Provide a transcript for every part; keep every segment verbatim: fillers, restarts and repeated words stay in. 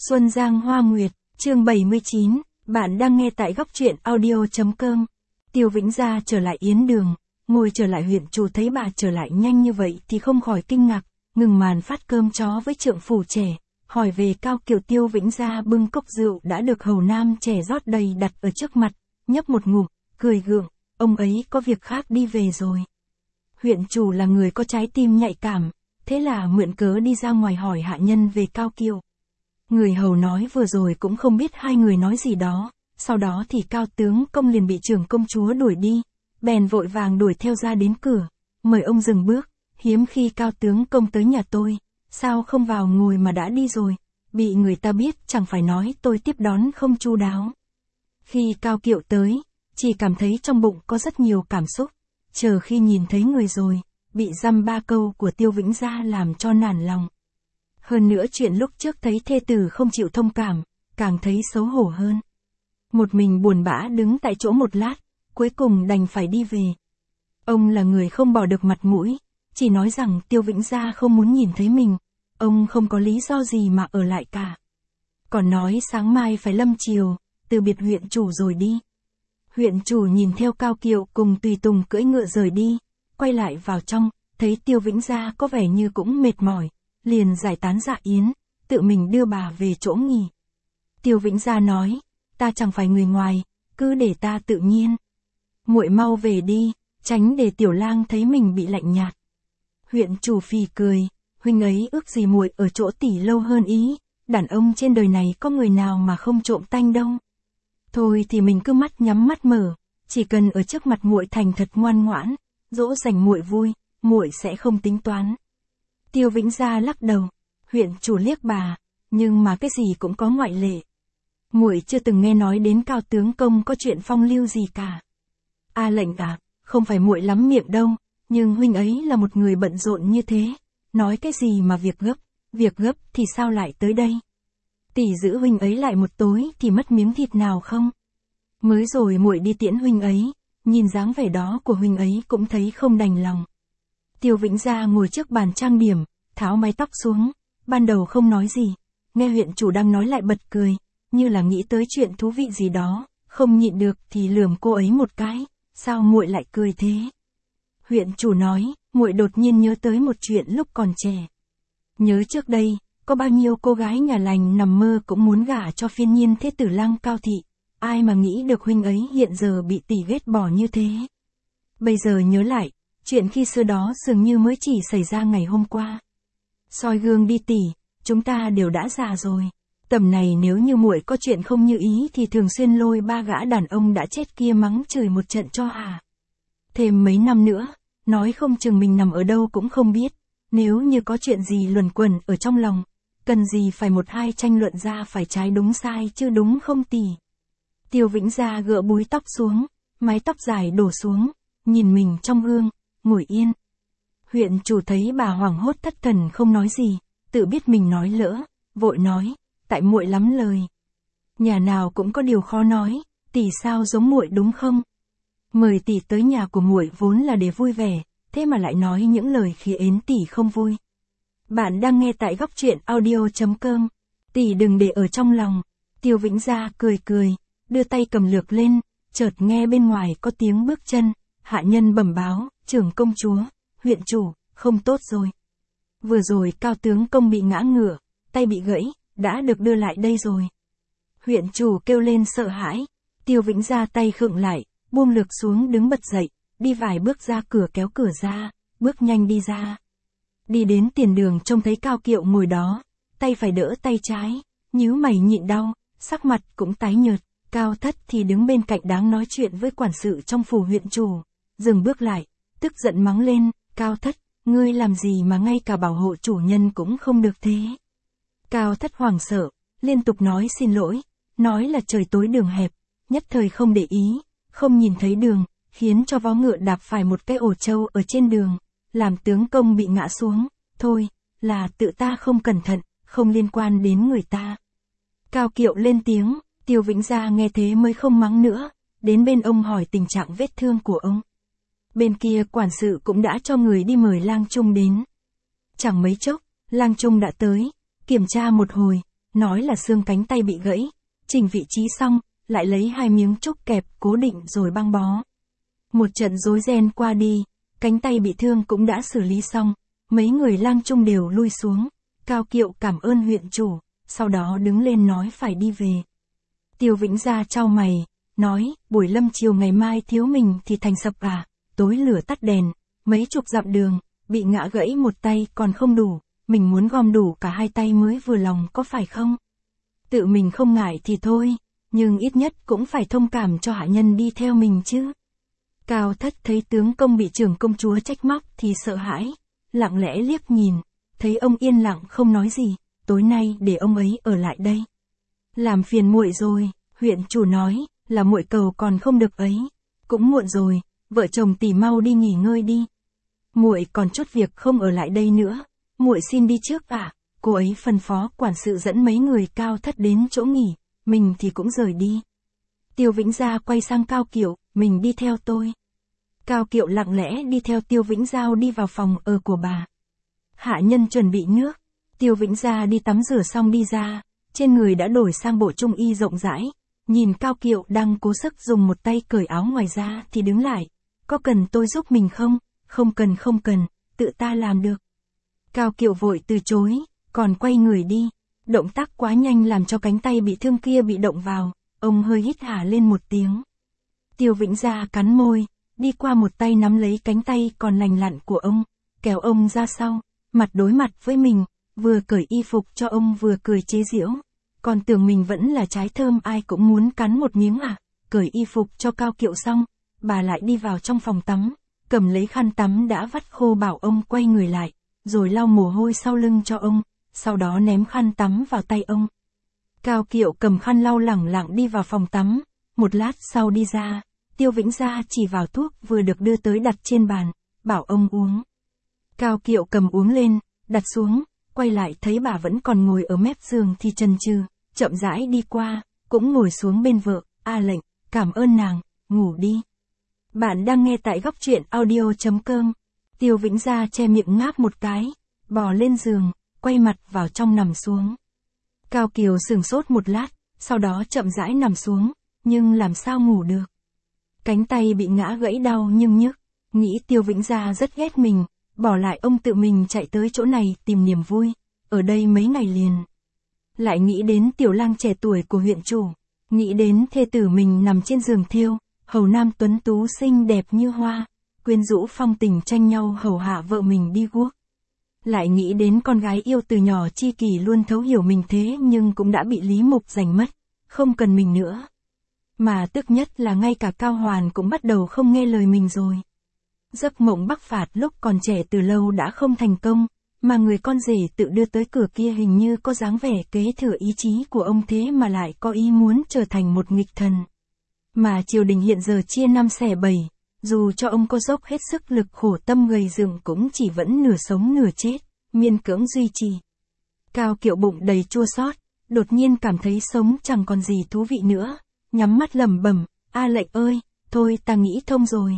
Xuân Giang Hoa Nguyệt, chương bảy mươi chín, bạn đang nghe tại góc truyện audio.com. Tiêu Vĩnh Gia trở lại Yến Đường, ngồi trở lại huyện chủ thấy bà trở lại nhanh như vậy thì không khỏi kinh ngạc, ngừng màn phát cơm chó với trượng phủ trẻ, hỏi về Cao Kiều. Tiêu Vĩnh Gia bưng cốc rượu đã được hầu nam trẻ rót đầy đặt ở trước mặt, nhấp một ngụm, cười gượng, ông ấy có việc khác đi về rồi. Huyện chủ là người có trái tim nhạy cảm, thế là mượn cớ đi ra ngoài hỏi hạ nhân về Cao Kiều. Người hầu nói vừa rồi cũng không biết hai người nói gì đó, sau đó thì Cao tướng công liền bị trưởng công chúa đuổi đi, bèn vội vàng đuổi theo ra đến cửa, mời ông dừng bước, hiếm khi Cao tướng công tới nhà tôi, sao không vào ngồi mà đã đi rồi, bị người ta biết chẳng phải nói tôi tiếp đón không chu đáo. Khi Cao Kiều tới, chỉ cảm thấy trong bụng có rất nhiều cảm xúc, chờ khi nhìn thấy người rồi, bị dăm ba câu của Tiêu Vĩnh Gia làm cho nản lòng. Hơn nữa chuyện lúc trước thấy thê tử không chịu thông cảm, càng thấy xấu hổ hơn. Một mình buồn bã đứng tại chỗ một lát, cuối cùng đành phải đi về. Ông là người không bỏ được mặt mũi, chỉ nói rằng Tiêu Vĩnh Gia không muốn nhìn thấy mình, ông không có lý do gì mà ở lại cả. Còn nói sáng mai phải lâm chiều, từ biệt huyện chủ rồi đi. Huyện chủ nhìn theo Cao Kiều cùng tùy tùng cưỡi ngựa rời đi, quay lại vào trong, thấy Tiêu Vĩnh Gia có vẻ như cũng mệt mỏi, liền giải tán dạ yến, tự mình đưa bà về chỗ nghỉ. Tiêu Vĩnh Gia nói, ta chẳng phải người ngoài, cứ để ta tự nhiên. Muội mau về đi, tránh để tiểu lang thấy mình bị lạnh nhạt. Huyện chủ phì cười, huynh ấy ước gì muội ở chỗ tỷ lâu hơn ý, đàn ông trên đời này có người nào mà không trộm tanh đâu. Thôi thì mình cứ mắt nhắm mắt mở, chỉ cần ở trước mặt muội thành thật ngoan ngoãn, dỗ dành muội vui, muội sẽ không tính toán. Tiêu Vĩnh Gia lắc đầu, huyện chủ liếc bà, nhưng mà cái gì cũng có ngoại lệ. Muội chưa từng nghe nói đến Cao tướng công có chuyện phong lưu gì cả. A lệnh à, không phải muội lắm miệng đâu, nhưng huynh ấy là một người bận rộn như thế, nói cái gì mà việc gấp, việc gấp thì sao lại tới đây. Tỷ giữ huynh ấy lại một tối thì mất miếng thịt nào không? Mới rồi muội đi tiễn huynh ấy, nhìn dáng vẻ đó của huynh ấy cũng thấy không đành lòng. Tiêu Vĩnh Gia ngồi trước bàn trang điểm, tháo mái tóc xuống, ban đầu không nói gì, nghe huyện chủ đang nói lại bật cười, như là nghĩ tới chuyện thú vị gì đó, không nhịn được thì lườm cô ấy một cái, sao muội lại cười thế? Huyện chủ nói, muội đột nhiên nhớ tới một chuyện lúc còn trẻ. Nhớ trước đây, có bao nhiêu cô gái nhà lành nằm mơ cũng muốn gả cho phiên nhiên thế tử lang Cao thị, ai mà nghĩ được huynh ấy hiện giờ bị tỷ ghét bỏ như thế. Bây giờ nhớ lại, chuyện khi xưa đó dường như mới chỉ xảy ra ngày hôm qua. Soi gương đi tỷ, chúng ta đều đã già rồi. Tầm này nếu như muội có chuyện không như ý thì thường xuyên lôi ba gã đàn ông đã chết kia mắng chửi một trận cho à. Thêm mấy năm nữa, nói không chừng mình nằm ở đâu cũng không biết. Nếu như có chuyện gì luẩn quẩn ở trong lòng, cần gì phải một hai tranh luận ra phải trái đúng sai chứ đúng không tỷ. Tiêu Vĩnh Gia gỡ búi tóc xuống, mái tóc dài đổ xuống, nhìn mình trong gương, ngồi yên. Huyện chủ thấy bà hoảng hốt thất thần không nói gì, tự biết mình nói lỡ, vội nói, tại muội lắm lời. Nhà nào cũng có điều khó nói, tỷ sao giống muội đúng không? Mời tỷ tới nhà của muội vốn là để vui vẻ, thế mà lại nói những lời khiến tỷ không vui. Bạn đang nghe tại góc truyện audio.com. Tỷ đừng để ở trong lòng. Tiêu Vĩnh Gia cười cười, đưa tay cầm lược lên, chợt nghe bên ngoài có tiếng bước chân, hạ nhân bẩm báo, trưởng công chúa, huyện chủ, không tốt rồi. Vừa rồi Cao tướng công bị ngã ngửa, tay bị gãy, đã được đưa lại đây rồi. Huyện chủ kêu lên sợ hãi, Tiêu Vĩnh Gia tay khựng lại, buông lược xuống đứng bật dậy, đi vài bước ra cửa kéo cửa ra, bước nhanh đi ra. Đi đến tiền đường trông thấy Cao Kiều ngồi đó, tay phải đỡ tay trái, nhíu mày nhịn đau, sắc mặt cũng tái nhợt. Cao Thất thì đứng bên cạnh đáng nói chuyện với quản sự trong phủ huyện chủ, dừng bước lại, tức giận mắng lên, Cao Thất, ngươi làm gì mà ngay cả bảo hộ chủ nhân cũng không được thế. Cao Thất hoảng sợ, liên tục nói xin lỗi, nói là trời tối đường hẹp, nhất thời không để ý, không nhìn thấy đường, khiến cho vó ngựa đạp phải một cái ổ trâu ở trên đường, làm tướng công bị ngã xuống, thôi, là tự ta không cẩn thận, không liên quan đến người ta. Cao Kiều lên tiếng, Tiêu Vĩnh Gia nghe thế mới không mắng nữa, đến bên ông hỏi tình trạng vết thương của ông. Bên kia quản sự cũng đã cho người đi mời Lang Trung đến. Chẳng mấy chốc, Lang Trung đã tới, kiểm tra một hồi, nói là xương cánh tay bị gãy, chỉnh vị trí xong, lại lấy hai miếng trúc kẹp cố định rồi băng bó. Một trận rối ren qua đi, cánh tay bị thương cũng đã xử lý xong, mấy người lang trung đều lui xuống, Cao Kiệu cảm ơn huyện chủ, sau đó đứng lên nói phải đi về. Tiêu Vĩnh Gia chau mày, nói, buổi lâm chiều ngày mai thiếu mình thì thành sập à, tối lửa tắt đèn, mấy chục dặm đường, bị ngã gãy một tay còn không đủ, mình muốn gom đủ cả hai tay mới vừa lòng có phải không? Tự mình không ngại thì thôi, nhưng ít nhất cũng phải thông cảm cho hạ nhân đi theo mình chứ. Cao Thất thấy tướng công bị trưởng công chúa trách móc thì sợ hãi, lặng lẽ liếc nhìn, thấy ông yên lặng không nói gì, tối nay để ông ấy ở lại đây. Làm phiền muội rồi, huyện chủ nói, là muội cầu còn không được ấy, cũng muộn rồi, vợ chồng tỷ mau đi nghỉ ngơi đi. Muội còn chút việc không ở lại đây nữa, muội xin đi trước ạ. À? Cô ấy phân phó quản sự dẫn mấy người Cao Thất đến chỗ nghỉ, mình thì cũng rời đi. Tiêu Vĩnh Gia quay sang Cao Kiệu, mình đi theo tôi. Cao Kiệu lặng lẽ đi theo Tiêu Vĩnh Giao đi vào phòng ở của bà. Hạ nhân chuẩn bị nước, Tiêu Vĩnh Gia đi tắm rửa xong đi ra, trên người đã đổi sang bộ trung y rộng rãi, nhìn Cao Kiệu đang cố sức dùng một tay cởi áo ngoài ra thì đứng lại, có cần tôi giúp mình không? Không cần không cần, tự ta làm được. Cao Kiệu vội từ chối, còn quay người đi, động tác quá nhanh làm cho cánh tay bị thương kia bị động vào, ông hơi hít hà lên một tiếng. Tiêu Vĩnh Gia cắn môi, đi qua một tay nắm lấy cánh tay còn lành lặn của ông, kéo ông ra sau, mặt đối mặt với mình, vừa cởi y phục cho ông vừa cười chế giễu. Còn tưởng mình vẫn là trái thơm ai cũng muốn cắn một miếng à, cởi y phục cho Cao Kiệu xong, bà lại đi vào trong phòng tắm, cầm lấy khăn tắm đã vắt khô bảo ông quay người lại, rồi lau mồ hôi sau lưng cho ông, sau đó ném khăn tắm vào tay ông. Cao Kiệu cầm khăn lau lẳng lặng đi vào phòng tắm, một lát sau đi ra, Tiêu Vĩnh Gia chỉ vào thuốc vừa được đưa tới đặt trên bàn, bảo ông uống. Cao Kiệu cầm uống lên, đặt xuống, quay lại thấy bà vẫn còn ngồi ở mép giường thì chần chừ, chậm rãi đi qua, cũng ngồi xuống bên vợ, a lệnh, cảm ơn nàng, ngủ đi. Bạn đang nghe tại góc truyện audio chấm com. Tiêu Vĩnh Gia che miệng ngáp một cái, bò lên giường, quay mặt vào trong nằm xuống. Cao Kiều sửng sốt một lát, sau đó chậm rãi nằm xuống, nhưng làm sao ngủ được. Cánh tay bị ngã gãy đau nhưng nhức, nghĩ Tiêu Vĩnh Gia rất ghét mình, bỏ lại ông tự mình chạy tới chỗ này tìm niềm vui, ở đây mấy ngày liền. Lại nghĩ đến tiểu lang trẻ tuổi của huyện chủ, nghĩ đến thê tử mình nằm trên giường thiêu, hầu nam tuấn tú xinh đẹp như hoa, quyến rũ phong tình tranh nhau hầu hạ vợ mình đi guốc. Lại nghĩ đến con gái yêu từ nhỏ Chi Kỳ luôn thấu hiểu mình thế nhưng cũng đã bị Lý Mục giành mất, không cần mình nữa. Mà tức nhất là ngay cả Cao Hoàn cũng bắt đầu không nghe lời mình rồi. Giấc mộng Bắc Phạt lúc còn trẻ từ lâu đã không thành công, mà người con rể tự đưa tới cửa kia hình như có dáng vẻ kế thừa ý chí của ông thế mà lại có ý muốn trở thành một nghịch thần. Mà triều đình hiện giờ chia năm xẻ bảy, dù cho ông có dốc hết sức lực khổ tâm gầy dựng cũng chỉ vẫn nửa sống nửa chết, miễn cưỡng duy trì. Cao Kiệu bụng đầy chua xót, đột nhiên cảm thấy sống chẳng còn gì thú vị nữa, nhắm mắt lẩm bẩm, a lệnh ơi, thôi ta nghĩ thông rồi.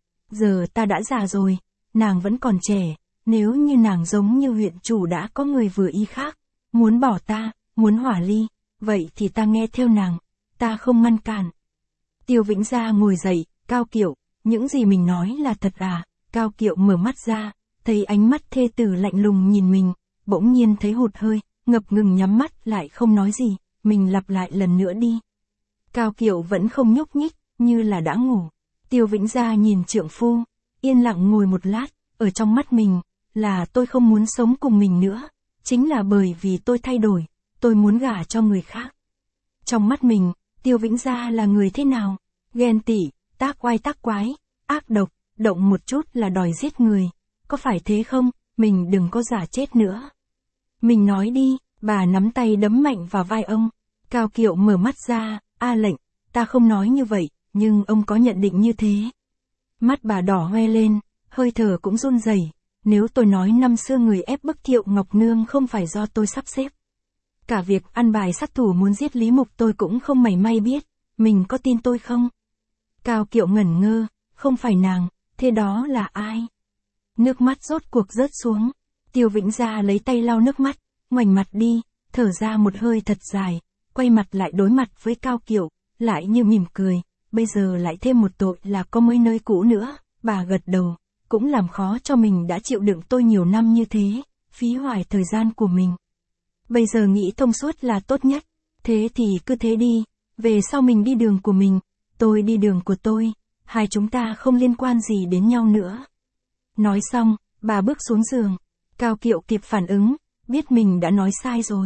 Giờ ta đã già rồi, nàng vẫn còn trẻ, nếu như nàng giống như huyện chủ đã có người vừa ý khác, muốn bỏ ta, muốn hỏa ly, vậy thì ta nghe theo nàng, ta không ngăn cản. Tiêu Vĩnh Gia ngồi dậy, Cao Kiệu, những gì mình nói là thật à? Cao Kiệu mở mắt ra, thấy ánh mắt thê tử lạnh lùng nhìn mình, bỗng nhiên thấy hụt hơi, ngập ngừng nhắm mắt lại không nói gì, mình lặp lại lần nữa đi. Cao Kiệu vẫn không nhúc nhích, như là đã ngủ. Tiêu Vĩnh Gia nhìn trượng phu, yên lặng ngồi một lát, ở trong mắt mình, là tôi không muốn sống cùng mình nữa, chính là bởi vì tôi thay đổi, tôi muốn gả cho người khác. Trong mắt mình, Tiêu Vĩnh Gia là người thế nào? Ghen tị, tác oai tác quái, ác độc, động một chút là đòi giết người. Có phải thế không? Mình đừng có giả chết nữa. Mình nói đi, bà nắm tay đấm mạnh vào vai ông. Cao Kiệu mở mắt ra, a lệnh, ta không nói như vậy, nhưng ông có nhận định như thế. Mắt bà đỏ hoe lên, hơi thở cũng run rẩy. Nếu tôi nói năm xưa người ép bức Thiệu Ngọc Nương không phải do tôi sắp xếp. Cả việc ăn bài sát thủ muốn giết Lý Mục tôi cũng không mảy may biết, mình có tin tôi không? Cao Kiệu ngẩn ngơ, không phải nàng, thế đó là ai? Nước mắt rốt cuộc rớt xuống, Tiêu Vĩnh Gia lấy tay lau nước mắt, ngoảnh mặt đi, thở ra một hơi thật dài, quay mặt lại đối mặt với Cao Kiệu, lại như mỉm cười, bây giờ lại thêm một tội là có mấy nơi cũ nữa, bà gật đầu, cũng làm khó cho mình đã chịu đựng tôi nhiều năm như thế, phí hoài thời gian của mình. Bây giờ nghĩ thông suốt là tốt nhất, thế thì cứ thế đi, về sau mình đi đường của mình, tôi đi đường của tôi, hai chúng ta không liên quan gì đến nhau nữa. Nói xong, bà bước xuống giường, Cao Kiệu kịp phản ứng, biết mình đã nói sai rồi.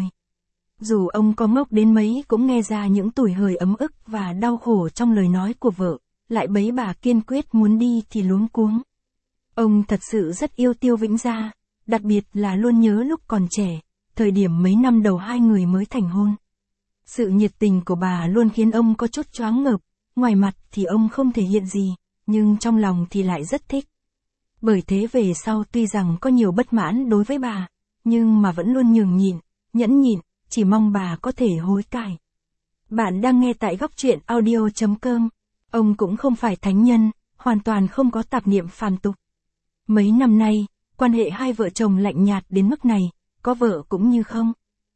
Dù ông có ngốc đến mấy cũng nghe ra những tủi hời ấm ức và đau khổ trong lời nói của vợ, lại bấy bà kiên quyết muốn đi thì luống cuống. Ông thật sự rất yêu Tiêu Vĩnh Gia, đặc biệt là luôn nhớ lúc còn trẻ, thời điểm mấy năm đầu hai người mới thành hôn. Sự nhiệt tình của bà luôn khiến ông có chút choáng ngợp, ngoài mặt thì ông không thể hiện gì, nhưng trong lòng thì lại rất thích. Bởi thế về sau tuy rằng có nhiều bất mãn đối với bà, nhưng mà vẫn luôn nhường nhịn, nhẫn nhịn, chỉ mong bà có thể hối cải. Bạn đang nghe tại góc truyện audio chấm com. Ông cũng không phải thánh nhân, hoàn toàn không có tạp niệm phàm tục. Mấy năm nay, quan hệ hai vợ chồng lạnh nhạt đến mức này, có vợ cũng như không.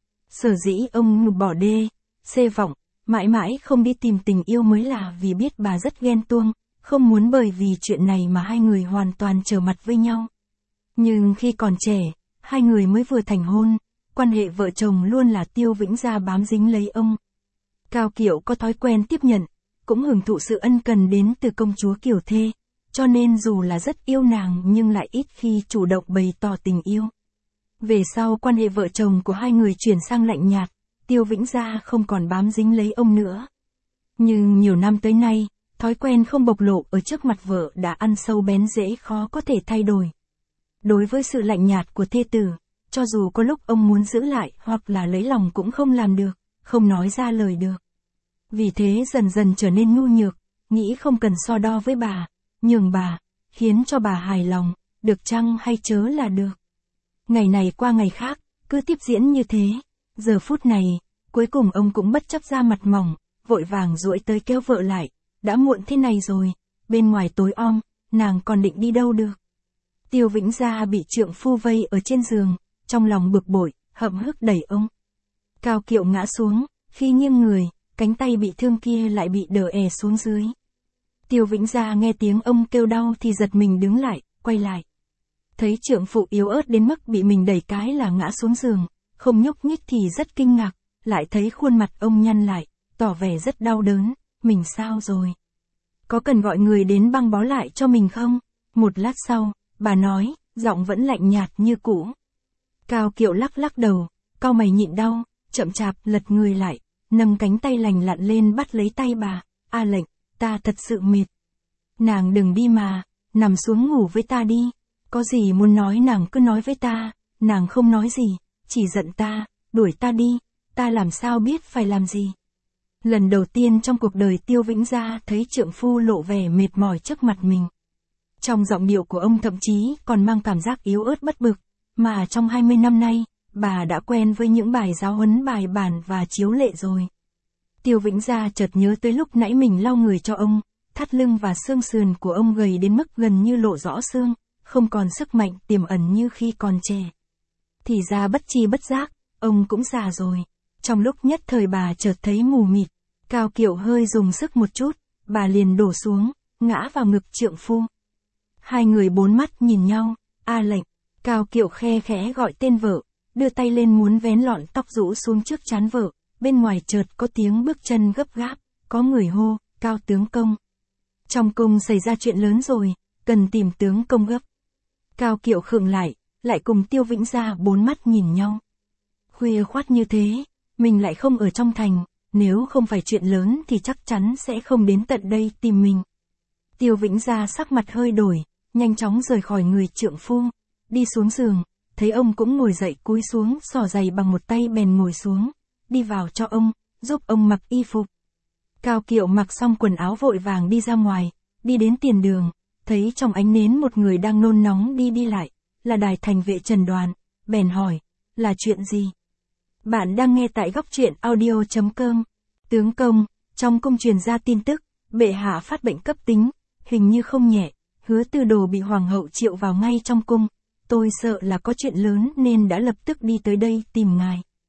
Sở dĩ ông bỏ đê, xê vọng, mãi mãi không đi tìm tình yêu mới là vì biết bà rất ghen tuông, không muốn bởi vì chuyện này mà hai người hoàn toàn trở mặt với nhau. Nhưng khi còn trẻ, hai người mới vừa thành hôn, quan hệ vợ chồng luôn là Tiêu Vĩnh Gia bám dính lấy ông. Cao Kiệu có thói quen tiếp nhận, cũng hưởng thụ sự ân cần đến từ công chúa Kiều Thê, cho nên dù là rất yêu nàng nhưng lại ít khi chủ động bày tỏ tình yêu. Về sau quan hệ vợ chồng của hai người chuyển sang lạnh nhạt, Tiêu Vĩnh Gia không còn bám dính lấy ông nữa. Nhưng nhiều năm tới nay, thói quen không bộc lộ ở trước mặt vợ đã ăn sâu bén rễ khó có thể thay đổi. Đối với sự lạnh nhạt của thê tử, cho dù có lúc ông muốn giữ lại hoặc là lấy lòng cũng không làm được, không nói ra lời được. Vì thế dần dần trở nên nhu nhược, nghĩ không cần so đo với bà, nhường bà, khiến cho bà hài lòng, được chăng hay chớ là được. Ngày này qua ngày khác, cứ tiếp diễn như thế. Giờ phút này, cuối cùng ông cũng bất chấp ra mặt mỏng, vội vàng duỗi tới kéo vợ lại. Đã muộn thế này rồi, bên ngoài tối om, nàng còn định đi đâu được. Tiêu Vĩnh Gia bị trượng phu vây ở trên giường, trong lòng bực bội, hậm hực đẩy ông. Cao Kiệu ngã xuống, khi nghiêng người, cánh tay bị thương kia lại bị đờ è xuống dưới. Tiêu Vĩnh Gia nghe tiếng ông kêu đau thì giật mình đứng lại, quay lại. Thấy trượng phụ yếu ớt đến mức bị mình đẩy cái là ngã xuống giường, không nhúc nhích thì rất kinh ngạc, lại thấy khuôn mặt ông nhăn lại, tỏ vẻ rất đau đớn, mình sao rồi? Có cần gọi người đến băng bó lại cho mình không? Một lát sau, bà nói, giọng vẫn lạnh nhạt như cũ. Cao Kiệu lắc lắc đầu, cau mày nhịn đau, chậm chạp lật người lại, nâng cánh tay lành lặn lên bắt lấy tay bà, a lệnh, ta thật sự mệt. Nàng đừng đi mà, nằm xuống ngủ với ta đi, có gì muốn nói nàng cứ nói với ta, nàng không nói gì, chỉ giận ta, đuổi ta đi, ta làm sao biết phải làm gì. Lần đầu tiên trong cuộc đời Tiêu Vĩnh Gia thấy trượng phu lộ vẻ mệt mỏi trước mặt mình. Trong giọng điệu của ông thậm chí còn mang cảm giác yếu ớt bất bực, mà trong hai mươi năm nay, bà đã quen với những bài giáo huấn bài bản và chiếu lệ rồi. Tiêu Vĩnh Gia chợt nhớ tới lúc nãy mình lau người cho ông, thắt lưng và xương sườn của ông gầy đến mức gần như lộ rõ xương, không còn sức mạnh tiềm ẩn như khi còn trẻ. Thì ra bất chi bất giác, ông cũng già rồi. Trong lúc nhất thời bà chợt thấy mù mịt, Cao Kiệu hơi dùng sức một chút, bà liền đổ xuống, ngã vào ngực trượng phu. Hai người bốn mắt nhìn nhau, a lệnh, Cao Kiệu khe khẽ gọi tên vợ, đưa tay lên muốn vén lọn tóc rũ xuống trước trán vợ, bên ngoài chợt có tiếng bước chân gấp gáp, có người hô, Cao tướng công. Trong cung xảy ra chuyện lớn rồi, cần tìm tướng công gấp. Cao Kiệu khựng lại, lại cùng Tiêu Vĩnh Gia bốn mắt nhìn nhau. Khuya khoắt như thế, mình lại không ở trong thành, nếu không phải chuyện lớn thì chắc chắn sẽ không đến tận đây tìm mình. Tiêu Vĩnh Gia sắc mặt hơi đổi, nhanh chóng rời khỏi người trượng phu, đi xuống giường, thấy ông cũng ngồi dậy cúi xuống xỏ giày bằng một tay bèn ngồi xuống, đi vào cho ông, giúp ông mặc y phục. Cao Kiệu mặc xong quần áo vội vàng đi ra ngoài, đi đến tiền đường, thấy trong ánh nến một người đang nôn nóng đi đi lại, là đài thành vệ Trần Đoàn, bèn hỏi, là chuyện gì? Bạn đang nghe tại góc truyện audio chấm com. Tướng công, trong cung truyền ra tin tức, bệ hạ phát bệnh cấp tính, hình như không nhẹ, Hứa Tư Đồ bị hoàng hậu triệu vào ngay trong cung, tôi sợ là có chuyện lớn nên đã lập tức đi tới đây tìm ngài.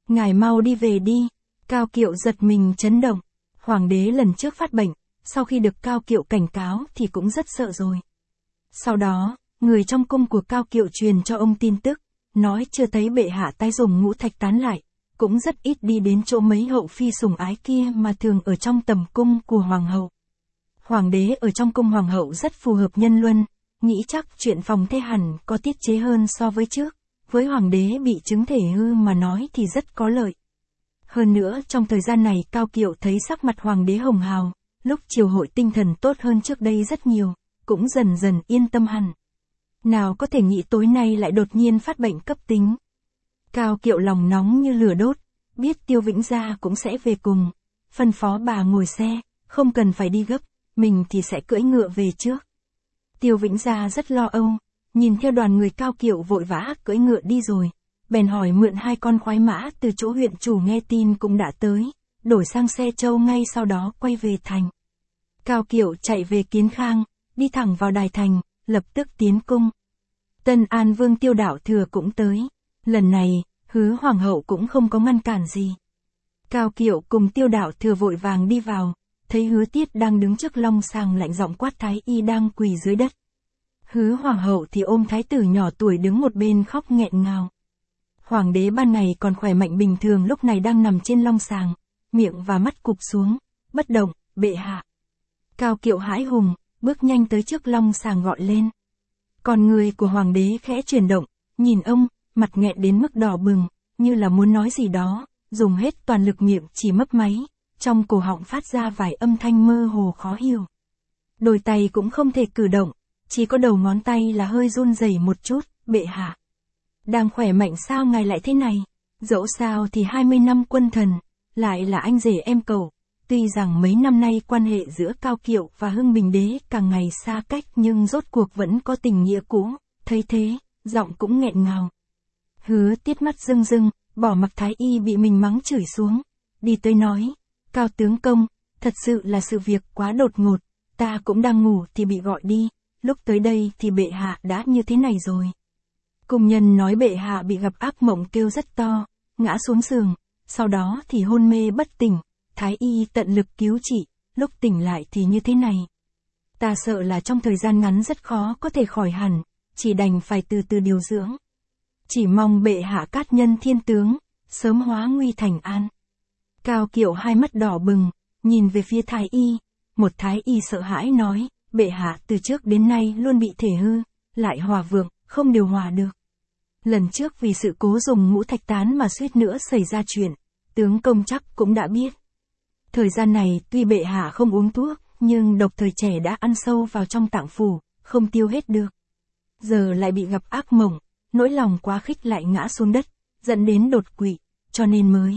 Ngài mau đi về đi. Cao Kiệu giật mình chấn động. Hoàng đế lần trước phát bệnh, sau khi được Cao Kiệu cảnh cáo thì cũng rất sợ rồi. Sau đó, người trong cung của Cao Kiệu truyền cho ông tin tức, nói chưa thấy bệ hạ tái dùng ngũ thạch tán lại, cũng rất ít đi đến chỗ mấy hậu phi sủng ái kia mà thường ở trong tầm cung của hoàng hậu. Hoàng đế ở trong cung hoàng hậu rất phù hợp nhân luân, nghĩ chắc chuyện phòng thê hẳn có tiết chế hơn so với trước, với hoàng đế bị chứng thể hư mà nói thì rất có lợi. Hơn nữa trong thời gian này Cao Kiệu thấy sắc mặt hoàng đế hồng hào, lúc triều hội tinh thần tốt hơn trước đây rất nhiều, cũng dần dần yên tâm hẳn. Nào có thể nghĩ tối nay lại đột nhiên phát bệnh cấp tính. Cao Kiệu lòng nóng như lửa đốt, biết Tiêu Vĩnh Gia cũng sẽ về cùng, phân phó bà ngồi xe, không cần phải đi gấp, mình thì sẽ cưỡi ngựa về trước. Tiêu Vĩnh Gia rất lo âu, nhìn theo đoàn người Cao Kiệu vội vã cưỡi ngựa đi rồi, bèn hỏi mượn hai con khoái mã từ chỗ huyện chủ nghe tin cũng đã tới, đổi sang xe trâu ngay sau đó quay về thành. Cao Kiệu chạy về Kiến Khang, đi thẳng vào đài thành, lập tức tiến cung. Tân An Vương Tiêu Đạo Thừa cũng tới. Lần này, Hứa Hoàng hậu cũng không có ngăn cản gì. Cao Kiệu cùng Tiêu Đạo Thừa vội vàng đi vào, thấy Hứa Tiết đang đứng trước long sàng lạnh giọng quát Thái y đang quỳ dưới đất. Hứa Hoàng hậu thì ôm thái tử nhỏ tuổi đứng một bên khóc nghẹn ngào. Hoàng đế ban ngày còn khỏe mạnh bình thường lúc này đang nằm trên long sàng, miệng và mắt cụp xuống, bất động, bệ hạ. Cao Kiệu hãi hùng, bước nhanh tới trước long sàng gọi lên. Còn người của hoàng đế khẽ chuyển động, nhìn ông, mặt nghẹn đến mức đỏ bừng, như là muốn nói gì đó, dùng hết toàn lực miệng chỉ mấp máy, trong cổ họng phát ra vài âm thanh mơ hồ khó hiểu. Đôi tay cũng không thể cử động, chỉ có đầu ngón tay là hơi run rẩy một chút, bệ hạ. Đang khỏe mạnh sao ngài lại thế này? Dẫu sao thì hai mươi năm quân thần, lại là anh rể em cậu. Tuy rằng mấy năm nay quan hệ giữa Cao Kiệu và Hưng Bình Đế càng ngày xa cách nhưng rốt cuộc vẫn có tình nghĩa cũ, thấy thế, giọng cũng nghẹn ngào. Hứa Tiết mắt rưng rưng, bỏ mặc thái y bị mình mắng chửi xuống, đi tới nói, Cao tướng công, thật sự là sự việc quá đột ngột, ta cũng đang ngủ thì bị gọi đi, lúc tới đây thì bệ hạ đã như thế này rồi. Cung nhân nói bệ hạ bị gặp ác mộng kêu rất to, ngã xuống giường, sau đó thì hôn mê bất tỉnh. Thái y tận lực cứu trị, lúc tỉnh lại thì như thế này. Ta sợ là trong thời gian ngắn rất khó có thể khỏi hẳn, chỉ đành phải từ từ điều dưỡng. Chỉ mong bệ hạ cát nhân thiên tướng, sớm hóa nguy thành an. Cao Kiệu hai mắt đỏ bừng, nhìn về phía thái y, một thái y sợ hãi nói, bệ hạ từ trước đến nay luôn bị thể hư, lại hòa vượng, không điều hòa được. Lần trước vì sự cố dùng ngũ thạch tán mà suýt nữa xảy ra chuyện, tướng công chắc cũng đã biết. Thời gian này tuy bệ hạ không uống thuốc, nhưng độc thời trẻ đã ăn sâu vào trong tạng phủ, không tiêu hết được. Giờ lại bị gặp ác mộng, nỗi lòng quá khích lại ngã xuống đất, dẫn đến đột quỵ, cho nên mới.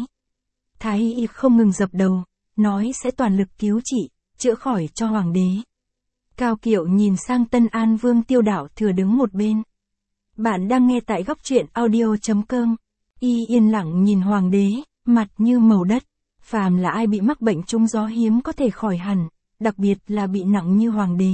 Thái y không ngừng dập đầu, nói sẽ toàn lực cứu trị, chữa khỏi cho hoàng đế. Cao Kiệu nhìn sang Tân An Vương Tiêu Đạo Thừa đứng một bên. Bạn đang nghe tại góc truyện audio chấm com. Y yên lặng nhìn hoàng đế, mặt như màu đất. Phàm là ai bị mắc bệnh trúng gió hiếm có thể khỏi hẳn, đặc biệt là bị nặng như hoàng đế.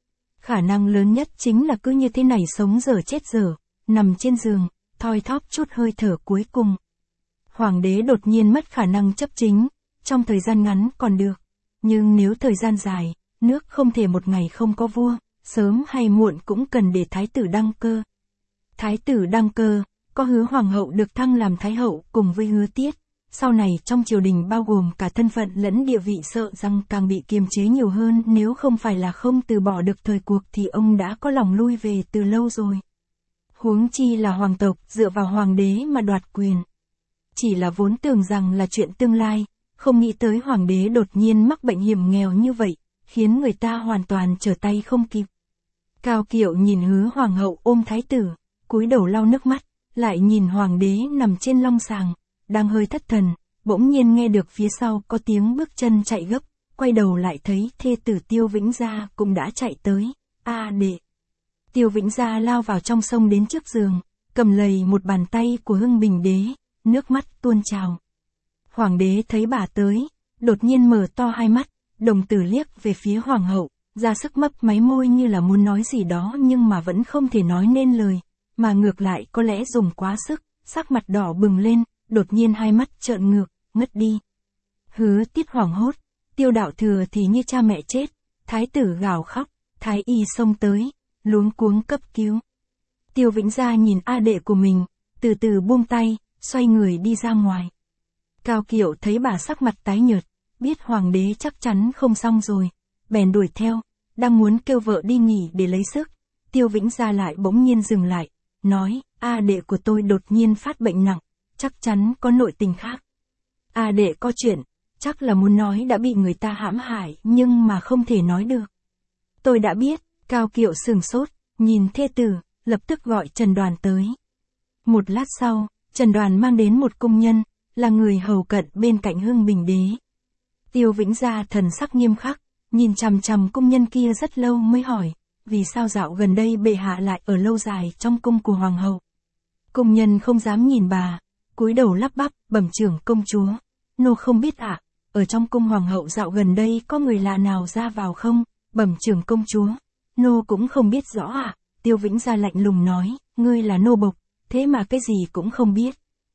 Khả năng lớn nhất chính là cứ như thế này sống dở chết dở, nằm trên giường, thoi thóp chút hơi thở cuối cùng. Hoàng đế đột nhiên mất khả năng chấp chính, trong thời gian ngắn còn được, nhưng nếu thời gian dài, nước không thể một ngày không có vua, sớm hay muộn cũng cần để thái tử đăng cơ. Thái tử đăng cơ, có Hứa Hoàng hậu được thăng làm thái hậu cùng với Hứa Tiết. Sau này trong triều đình bao gồm cả thân phận lẫn địa vị sợ rằng càng bị kiềm chế nhiều hơn, nếu không phải là không từ bỏ được thời cuộc thì ông đã có lòng lui về từ lâu rồi. Huống chi là hoàng tộc dựa vào hoàng đế mà đoạt quyền. Chỉ là vốn tưởng rằng là chuyện tương lai, không nghĩ tới hoàng đế đột nhiên mắc bệnh hiểm nghèo như vậy, khiến người ta hoàn toàn trở tay không kịp. Cao Kiệu nhìn Hứa Hoàng hậu ôm thái tử, cúi đầu lau nước mắt, lại nhìn hoàng đế nằm trên long sàng. Đang hơi thất thần, bỗng nhiên nghe được phía sau có tiếng bước chân chạy gấp, quay đầu lại thấy thê tử Tiêu Vĩnh Gia cũng đã chạy tới. A đệ. Tiêu Vĩnh Gia lao vào trong sông đến trước giường, cầm lầy một bàn tay của Hưng Bình Đế, nước mắt tuôn trào. Hoàng đế thấy bà tới, đột nhiên mở to hai mắt, đồng tử liếc về phía hoàng hậu, ra sức mấp máy môi như là muốn nói gì đó nhưng mà vẫn không thể nói nên lời, mà ngược lại có lẽ dùng quá sức, sắc mặt đỏ bừng lên. đột nhiên hai mắt trợn ngược, ngất đi. Hứa Tiết hoảng hốt, Tiêu Đạo Thừa thì như cha mẹ chết, thái tử gào khóc, thái y xông tới, luống cuống cấp cứu. Tiêu Vĩnh Gia nhìn A đệ của mình, từ từ buông tay, xoay người đi ra ngoài. Cao Kiệu thấy bà sắc mặt tái nhợt, biết hoàng đế chắc chắn không xong rồi, bèn đuổi theo, đang muốn kêu vợ đi nghỉ để lấy sức. Tiêu Vĩnh Gia lại bỗng nhiên dừng lại, nói, A đệ của tôi đột nhiên phát bệnh nặng, chắc chắn có nội tình khác. A đệ có chuyện, chắc là muốn nói đã bị người ta hãm hại nhưng mà không thể nói được. Tôi đã biết, Cao Kiệu sừng sốt, nhìn thê tử, lập tức gọi Trần Đoàn tới. Một lát sau, Trần Đoàn mang đến một cung nhân, là người hầu cận bên cạnh Hưng Bình đế. Tiêu Vĩnh Gia thần sắc nghiêm khắc, nhìn chằm chằm cung nhân kia rất lâu mới hỏi, vì sao dạo gần đây bệ hạ lại ở lâu dài trong cung của hoàng hậu. Cung nhân không dám nhìn bà, cúi đầu lắp bắp, bẩm trưởng công chúa, nô không biết ạ, ở trong cung hoàng hậu dạo gần đây có người lạ nào ra vào không, bẩm trưởng công chúa, nô cũng không biết rõ ạ. Tiêu Vĩnh Gia lạnh lùng nói, ngươi là nô bộc, thế mà cái gì cũng không biết.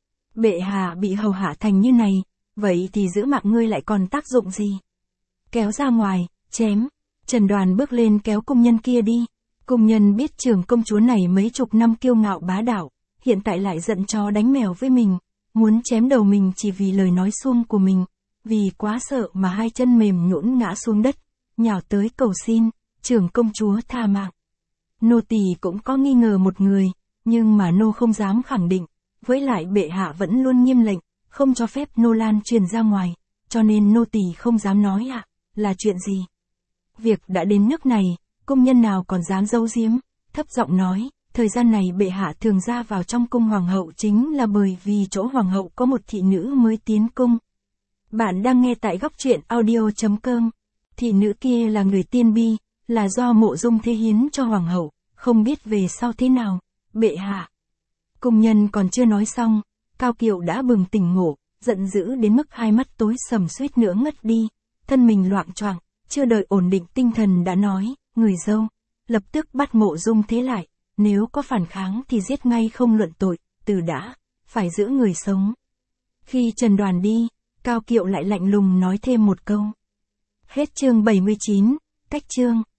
Bệ hạ bị hầu hạ thành như này, vậy thì giữ mạng ngươi lại còn tác dụng gì? Kéo ra ngoài, chém. Trần Đoàn bước lên kéo cung nhân kia đi. Cung nhân biết trưởng công chúa này mấy chục năm kiêu ngạo bá đạo, hiện tại lại giận chó đánh mèo với mình, muốn chém đầu mình chỉ vì lời nói suông của mình, vì quá sợ mà hai chân mềm nhũn ngã xuống đất, nhào tới cầu xin, trưởng công chúa tha mạng. Nô tỳ cũng có nghi ngờ một người, nhưng mà nô không dám khẳng định, với lại bệ hạ vẫn luôn nghiêm lệnh, không cho phép nô lan truyền ra ngoài, cho nên nô tỳ không dám nói ạ, à, là chuyện gì. Việc đã đến nước này, cung nhân nào còn dám giấu giếm, thấp giọng nói, thời gian này bệ hạ thường ra vào trong cung hoàng hậu chính là bởi vì chỗ hoàng hậu có một thị nữ mới tiến cung. Bạn đang nghe tại góc truyện audio chấm com. Thị nữ kia là người Tiên Bi, là do Mộ Dung Thế hiến cho hoàng hậu, không biết về sau thế nào, bệ hạ. Cung nhân còn chưa nói xong, Cao Kiệu đã bừng tỉnh ngộ, giận dữ đến mức hai mắt tối sầm suýt nữa ngất đi, thân mình loạng choạng, chưa đợi ổn định tinh thần đã nói, người dâu, lập tức bắt Mộ Dung Thế lại, nếu có phản kháng thì giết ngay không luận tội, từ đã, phải giữ người sống. Khi Trần Đoàn đi, Cao Kiệu lại lạnh lùng nói thêm một câu. Hết chương bảy mươi chín, cách chương.